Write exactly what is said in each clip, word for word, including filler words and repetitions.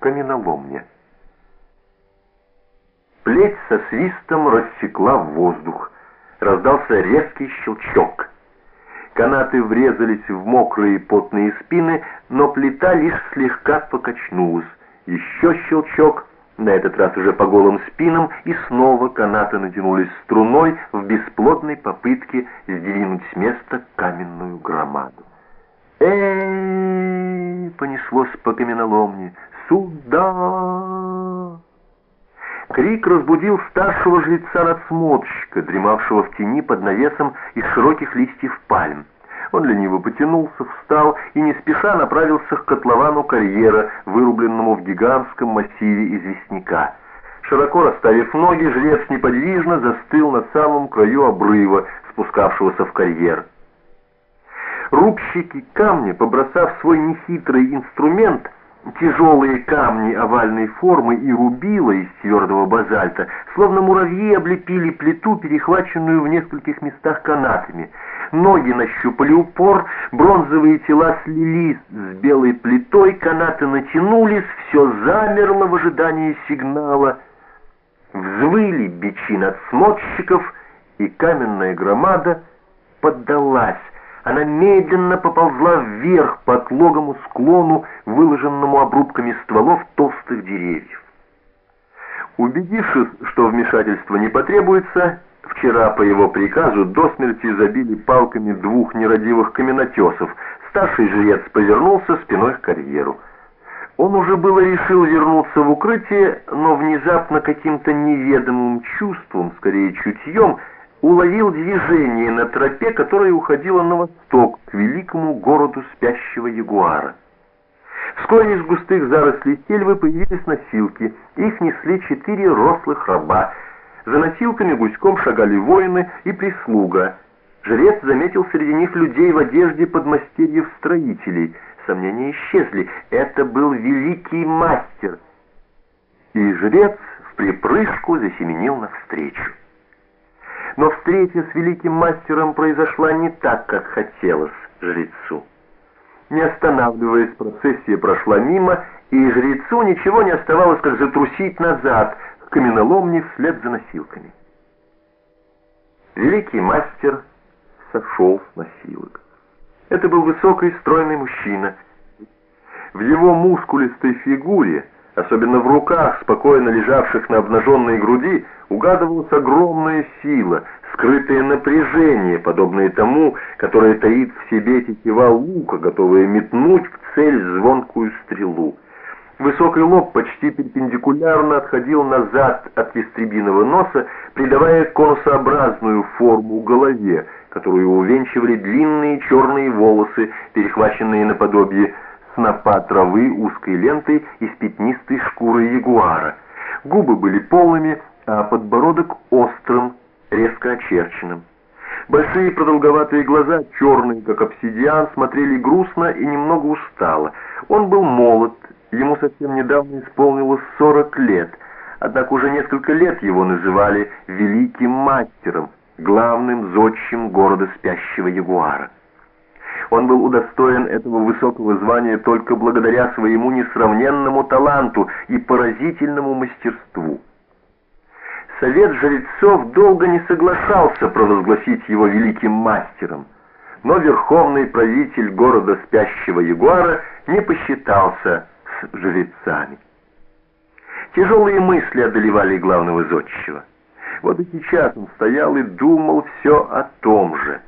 каменоломня. Плеть со свистом рассекла в воздух. Раздался резкий щелчок. Канаты врезались в мокрые потные спины, но плита лишь слегка покачнулась. Еще щелчок, на этот раз уже по голым спинам, и снова канаты натянулись струной в бесплодной попытке сдвинуть с места каменную громаду. «Эй!» — понеслось по каменоломне. «Сюда!» Крик разбудил старшего жреца-надсмотрщика, дремавшего в тени под навесом из широких листьев пальм. Он лениво потянулся, встал и не спеша направился к котловану карьера, вырубленному в гигантском массиве известняка. Широко расставив ноги, жрец неподвижно застыл на самом краю обрыва, спускавшегося в карьер. Рубщики камня, побросав свой нехитрый инструмент, тяжелые камни овальной формы и рубила из твердого базальта, словно муравьи облепили плиту, перехваченную в нескольких местах канатами. Ноги нащупали упор, бронзовые тела слились с белой плитой, канаты натянулись, все замерло в ожидании сигнала. Взвыли бичи надсмотрщиков, и каменная громада поддалась. Она медленно поползла вверх по отлогому склону, выложенному обрубками стволов толстых деревьев. Убедившись, что вмешательство не потребуется, вчера по его приказу до смерти забили палками двух нерадивых каменотесов. Старший жрец повернулся спиной к карьеру. Он уже было решил вернуться в укрытие, но внезапно каким-то неведомым чувством, скорее чутьем, уловил движение на тропе, которая уходила на восток, к великому городу спящего ягуара. Вскоре из густых зарослей сельвы появились носилки. Их несли четыре рослых раба. За носилками гуськом шагали воины и прислуга. Жрец заметил среди них людей в одежде подмастерьев-строителей. Сомнения исчезли. Это был великий мастер. И жрец в припрыжку засеменил навстречу. Но встреча с великим мастером произошла не так, как хотелось жрецу. Не останавливаясь, процессия прошла мимо, и жрецу ничего не оставалось, как затрусить назад, к каменоломне вслед за носилками. Великий мастер сошел с носилок. Это был высокий, стройный мужчина. В его мускулистой фигуре, особенно в руках, спокойно лежавших на обнаженной груди, угадывалась огромная сила, скрытое напряжение, подобное тому, которое таит в себе тетива лука, готовая метнуть в цель звонкую стрелу. Высокий лоб почти перпендикулярно отходил назад от ястребиного носа, придавая конусообразную форму голове, которую увенчивали длинные черные волосы, перехваченные наподобие снопа травы узкой лентой из пятнистой шкуры ягуара. Губы были полными, а подбородок острым, резко очерченным. Большие продолговатые глаза, черные, как обсидиан, смотрели грустно и немного устало. Он был молод, ему совсем недавно исполнилось сорок лет, однако уже несколько лет его называли великим мастером, главным зодчим города спящего ягуара. Он был удостоен этого высокого звания только благодаря своему несравненному таланту и поразительному мастерству. Совет жрецов долго не соглашался провозгласить его великим мастером, но верховный правитель города спящего ягуара не посчитался с жрецами. Тяжелые мысли одолевали главного зодчего. Вот и сейчас он стоял и думал все о том же.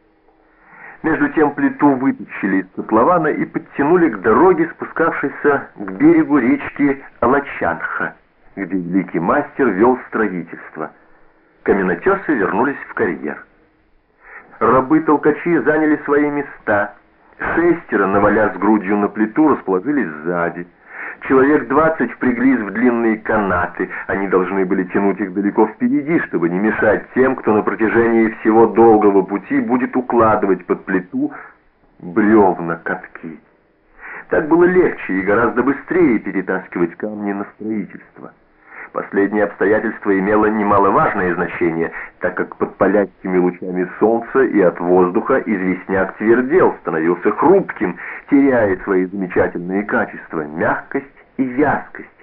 Между тем плиту вытащили из котлована и подтянули к дороге, спускавшейся к берегу речки Алачанха, где великий мастер вел строительство. Каменотесы вернулись в карьер. Рабы-толкачи заняли свои места. Шестеро, навалясь грудью на плиту, расположились сзади. Человек двадцать впряглись в длинные канаты. Они должны были тянуть их далеко впереди, чтобы не мешать тем, кто на протяжении всего долгого пути будет укладывать под плиту бревна-катки. Так было легче и гораздо быстрее перетаскивать камни на строительство. Последнее обстоятельство имело немаловажное значение, так как под палящими лучами солнца и от воздуха известняк твердел, становился хрупким, теряя свои замечательные качества — мягкость и вязкость.